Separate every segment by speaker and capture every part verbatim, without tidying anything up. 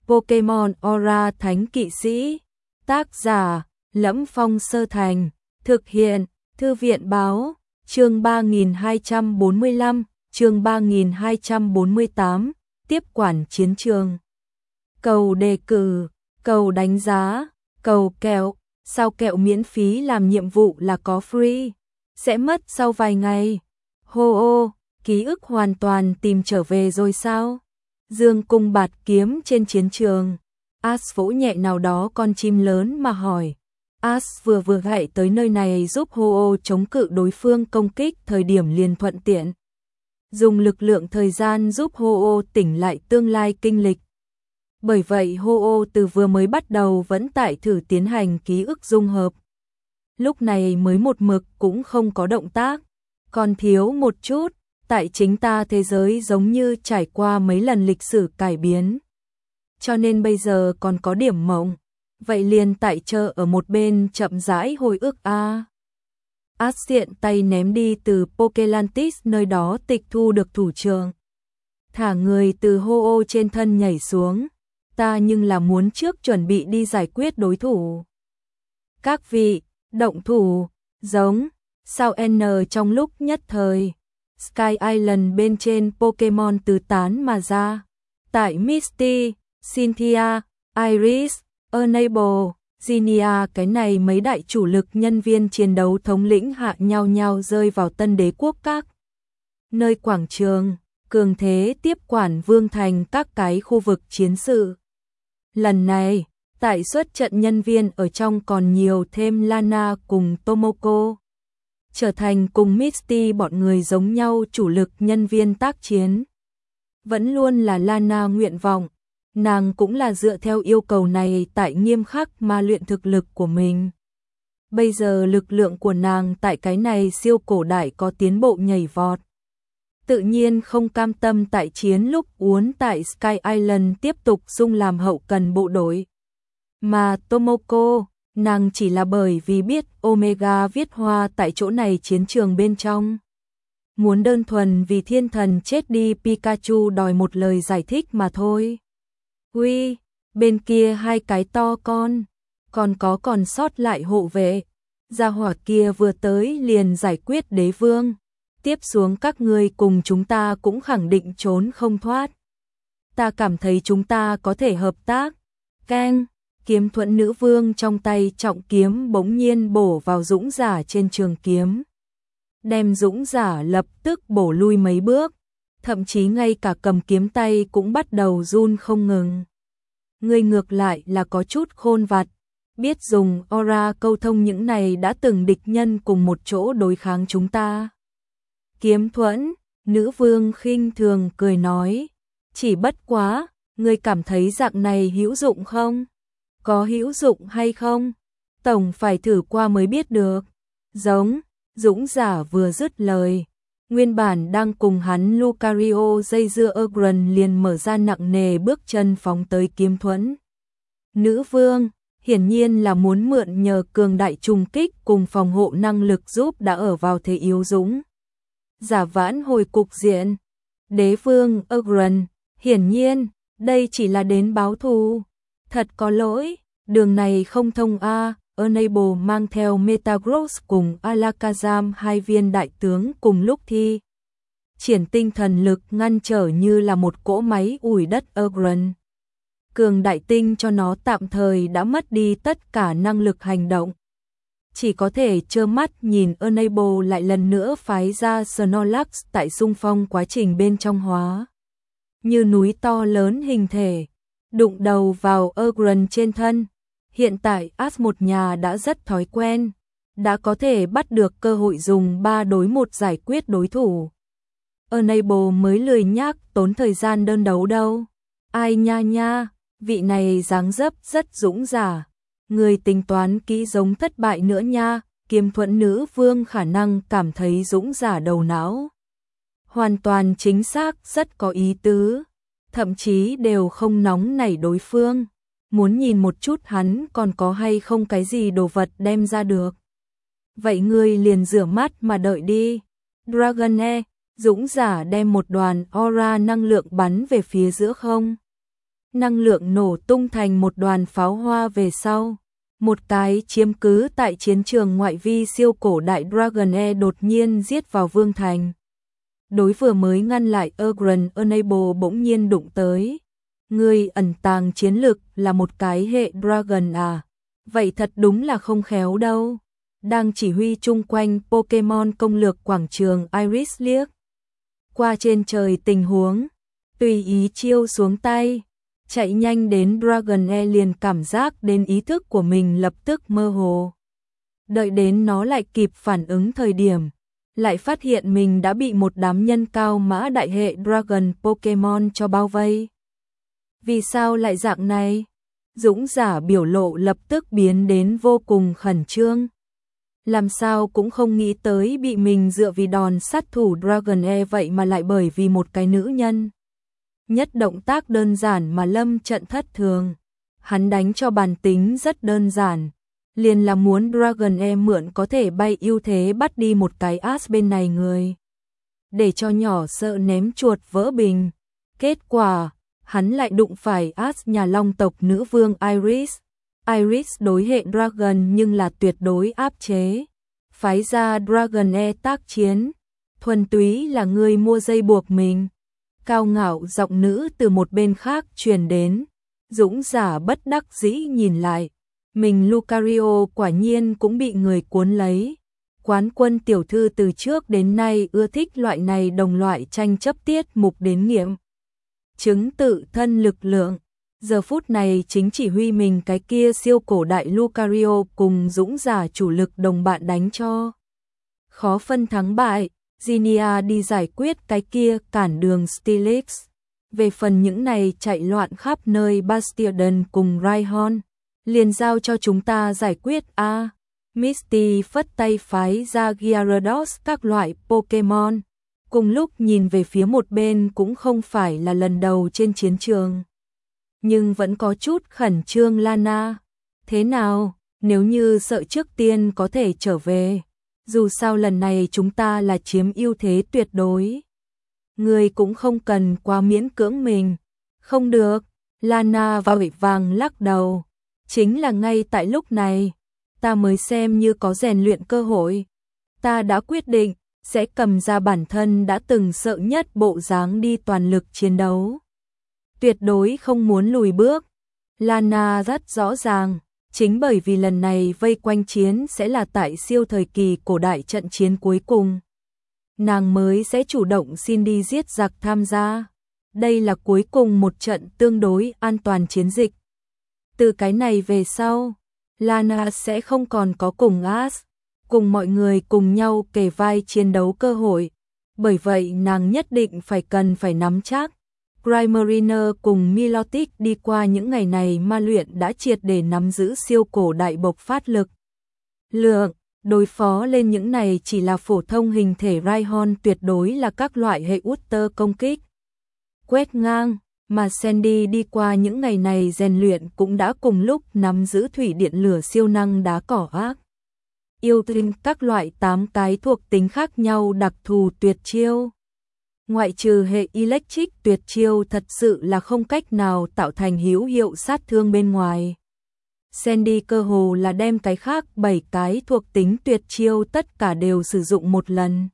Speaker 1: Pokemon Aura Thánh Kỵ Sĩ. Tác giả Lẫm Phong Sơ Thành. Thực hiện Thư viện Báo. Chương ba nghìn hai trăm bốn mươi lăm, chương ba nghìn hai trăm bốn mươi tám, tiếp quản chiến trường. Cầu đề cử, cầu đánh giá, cầu kẹo, sao kẹo miễn phí làm nhiệm vụ là có free, sẽ mất sau vài ngày. Hô ô, ký ức hoàn toàn tìm trở về rồi sao? Dương cung bạt kiếm trên chiến trường. Ash vỗ nhẹ nào đó con chim lớn mà hỏi. Ash vừa vừa chạy tới nơi này giúp Ho-Oh chống cự đối phương công kích thời điểm liền thuận tiện. Dùng lực lượng thời gian giúp Ho-Oh tỉnh lại tương lai kinh lịch. Bởi vậy Ho-Oh từ vừa mới bắt đầu vẫn tại thử tiến hành ký ức dung hợp. Lúc này mới một mực cũng không có động tác. Còn thiếu một chút, tại chính ta thế giới giống như trải qua mấy lần lịch sử cải biến. Cho nên bây giờ còn có điểm mộng. Vậy liền tại chờ ở một bên chậm rãi hồi ức a. À. Ash tiện tay ném đi từ Pokelantis nơi đó tịch thu được thủ trưởng. Thả người từ Ho-Oh trên thân nhảy xuống. Ta nhưng là muốn trước chuẩn bị đi giải quyết đối thủ. Các vị, động thủ, giống, sao N trong lúc nhất thời. Sky Island bên trên Pokemon tứ tán mà ra. Tại Misty, Cynthia, Iris, Enable, Zinnia cái này mấy đại chủ lực nhân viên chiến đấu thống lĩnh hạ nhau nhau rơi vào Tân Đế Quốc các nơi quảng trường, cường thế tiếp quản vương thành các cái khu vực chiến sự. Lần này, tại xuất trận nhân viên ở trong còn nhiều thêm Lana cùng Tomoko, trở thành cùng Misty bọn người giống nhau chủ lực nhân viên tác chiến. Vẫn luôn là Lana nguyện vọng. Nàng cũng là dựa theo yêu cầu này tại nghiêm khắc mà luyện thực lực của mình. Bây giờ lực lượng của nàng tại cái này siêu cổ đại có tiến bộ nhảy vọt. Tự nhiên không cam tâm tại chiến lúc uốn tại Sky Island tiếp tục dung làm hậu cần bộ đội. Mà Tomoko, nàng chỉ là bởi vì biết Omega viết hoa tại chỗ này chiến trường bên trong. Muốn đơn thuần vì thiên thần chết đi Pikachu đòi một lời giải thích mà thôi. Uy, bên kia hai cái to con, còn có còn sót lại hộ vệ. Gia hỏa kia vừa tới liền giải quyết đế vương. Tiếp xuống các ngươi cùng chúng ta cũng khẳng định trốn không thoát. Ta cảm thấy chúng ta có thể hợp tác. Keng, kiếm thuẫn nữ vương trong tay trọng kiếm bỗng nhiên bổ vào dũng giả trên trường kiếm. Đem dũng giả lập tức bổ lui mấy bước. Thậm chí ngay cả cầm kiếm tay cũng bắt đầu run không ngừng. Ngươi ngược lại là có chút khôn vặt, biết dùng aura câu thông những này đã từng địch nhân cùng một chỗ đối kháng chúng ta. Kiếm thuẫn, nữ vương khinh thường cười nói, chỉ bất quá, ngươi cảm thấy dạng này hữu dụng không? Có hữu dụng hay không? Tổng phải thử qua mới biết được. Giống, dũng giả vừa dứt lời. Nguyên bản đang cùng hắn Lucario dây dưa Ogren liền mở ra nặng nề bước chân phóng tới kiếm thuẫn. Nữ vương, hiển nhiên là muốn mượn nhờ cường đại trùng kích cùng phòng hộ năng lực giúp đã ở vào thế yếu dũng. Giả vãn hồi cục diện. Đế vương Ogren, hiển nhiên, đây chỉ là đến báo thù. Thật có lỗi, đường này không thông a. Enable mang theo Metagross cùng Alakazam hai viên đại tướng cùng lúc thi triển tinh thần lực ngăn trở như là một cỗ máy ủi đất Ogren. Cường đại tinh cho nó tạm thời đã mất đi tất cả năng lực hành động. Chỉ có thể trơ mắt nhìn Enable lại lần nữa phái ra Snorlax tại xung phong quá trình bên trong hóa. Như núi to lớn hình thể, đụng đầu vào Ogren trên thân. Hiện tại Ash một nhà đã rất thói quen, đã có thể bắt được cơ hội dùng ba đối một giải quyết đối thủ. Enable mới lười nhác tốn thời gian đơn đấu đâu. Ai nha nha, vị này dáng dấp rất dũng giả. Người tính toán kỹ giống thất bại nữa nha, kiếm thuẫn nữ vương khả năng cảm thấy dũng giả đầu não. Hoàn toàn chính xác rất có ý tứ, thậm chí đều không nóng nảy đối phương. Muốn nhìn một chút hắn còn có hay không cái gì đồ vật đem ra được. Vậy ngươi liền rửa mắt mà đợi đi. Dragonair, dũng giả đem một đoàn aura năng lượng bắn về phía giữa không. năng lượng nổ tung thành một đoàn pháo hoa về sau. Một cái chiếm cứ tại chiến trường ngoại vi siêu cổ đại Dragonair đột nhiên giết vào Vương Thành. Đối vừa mới ngăn lại Ugran Enable bỗng nhiên đụng tới. Người ẩn tàng chiến lực là một cái hệ Dragon à? Vậy thật đúng là không khéo đâu. Đang chỉ huy chung quanh Pokemon công lược quảng trường Iris liếc qua trên trời tình huống, tùy ý chiêu xuống tay. Chạy nhanh đến Dragonair liền cảm giác đến ý thức của mình lập tức mơ hồ. Đợi đến nó lại kịp phản ứng thời điểm, lại phát hiện mình đã bị một đám nhân cao mã đại hệ Dragon Pokemon cho bao vây. Vì sao lại dạng này? Dũng giả biểu lộ lập tức biến đến vô cùng khẩn trương. Làm sao cũng không nghĩ tới bị mình dựa vì đòn sát thủ Dragonair vậy mà lại bởi vì một cái nữ nhân. Nhất động tác đơn giản mà lâm trận thất thường. Hắn đánh cho bản tính rất đơn giản. Liền là muốn Dragonair mượn có thể bay ưu thế bắt đi một cái as bên này người. Để cho nhỏ sợ ném chuột vỡ bình. Kết quả, hắn lại đụng phải as nhà long tộc nữ vương Iris. Iris đối hệ Dragon nhưng là tuyệt đối áp chế. Phái ra Dragonair tác chiến. Thuần túy là người mua dây buộc mình. Cao ngạo giọng nữ từ một bên khác truyền đến. Dũng giả bất đắc dĩ nhìn lại. Mình Lucario quả nhiên cũng bị người cuốn lấy. Quán quân tiểu thư từ trước đến nay ưa thích loại này đồng loại tranh chấp tiết mục đến nghiệm. Chứng tự thân lực lượng. Giờ phút này chính chỉ huy mình cái kia siêu cổ đại Lucario cùng dũng giả chủ lực đồng bạn đánh cho. Khó phân thắng bại. Ginia đi giải quyết cái kia cản đường Steelix. Về phần những này chạy loạn khắp nơi Bastion cùng Rhyhorn, liền giao cho chúng ta giải quyết a. À, Misty phất tay phái ra Gyarados các loại Pokemon. Cùng lúc nhìn về phía một bên cũng không phải là lần đầu trên chiến trường. Nhưng vẫn có chút khẩn trương Lana. Thế nào, nếu như sợ trước tiên có thể trở về. Dù sao lần này chúng ta là chiếm ưu thế tuyệt đối. Người cũng không cần quá miễn cưỡng mình. Không được, Lana vội vàng lắc đầu. Chính là ngay tại lúc này, ta mới xem như có rèn luyện cơ hội. Ta đã quyết định, sẽ cầm ra bản thân đã từng sợ nhất bộ dáng đi toàn lực chiến đấu. Tuyệt đối không muốn lùi bước. Lana rất rõ ràng. Chính bởi vì lần này vây quanh chiến sẽ là tại siêu thời kỳ cổ đại trận chiến cuối cùng. Nàng mới sẽ chủ động xin đi giết giặc tham gia. Đây là cuối cùng một trận tương đối an toàn chiến dịch. Từ cái này về sau, Lana sẽ không còn có cùng As, cùng mọi người cùng nhau kề vai chiến đấu cơ hội. Bởi vậy nàng nhất định phải cần phải nắm chắc. Grimerina cùng Milotic đi qua những ngày này ma luyện đã triệt để nắm giữ siêu cổ đại bộc phát lực. Lượng, đối phó lên những này chỉ là phổ thông hình thể Rhyhorn tuyệt đối là các loại hệ Utter công kích. Quét ngang, mà Sandy đi qua những ngày này rèn luyện cũng đã cùng lúc nắm giữ thủy điện lửa siêu năng đá cỏ ác. Yêu tinh các loại tám cái thuộc tính khác nhau đặc thù tuyệt chiêu. Ngoại trừ hệ electric tuyệt chiêu thật sự là không cách nào tạo thành hữu hiệu sát thương bên ngoài. Sandy cơ hồ là đem cái khác bảy cái thuộc tính tuyệt chiêu tất cả đều sử dụng một lần.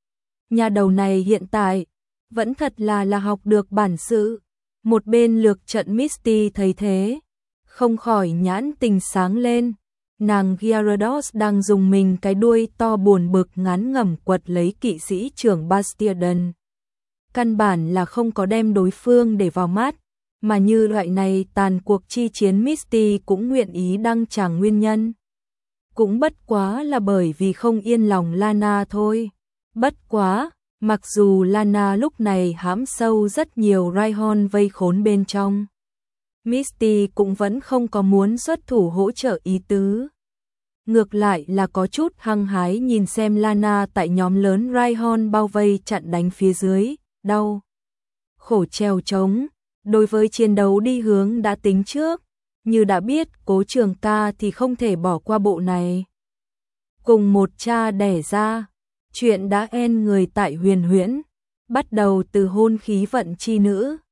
Speaker 1: Nhà đầu này hiện tại vẫn thật là là học được bản sự. Một bên lược trận Misty thấy thế, không khỏi nhãn tình sáng lên. Nàng Gyarados đang dùng mình cái đuôi to buồn bực ngắn ngẩm quật lấy kỵ sĩ trưởng Bastion. Căn bản là không có đem đối phương để vào mắt, mà như loại này tàn cuộc chi chiến Misty cũng nguyện ý đăng tràng nguyên nhân. Cũng bất quá là bởi vì không yên lòng Lana thôi. Bất quá, mặc dù Lana lúc này hãm sâu rất nhiều Rhyhorn vây khốn bên trong, Misty cũng vẫn không có muốn xuất thủ hỗ trợ ý tứ. Ngược lại là có chút hăng hái nhìn xem Lana tại nhóm lớn Rhyhorn bao vây chặn đánh phía dưới, đau khổ trèo trống. Đối với chiến đấu đi hướng đã tính trước, như đã biết Cố Trường Ca thì không thể bỏ qua bộ này. Cùng một cha đẻ ra, chuyện đã en người tại Huyền Huyễn, bắt đầu từ hôn khí vận chi nữ,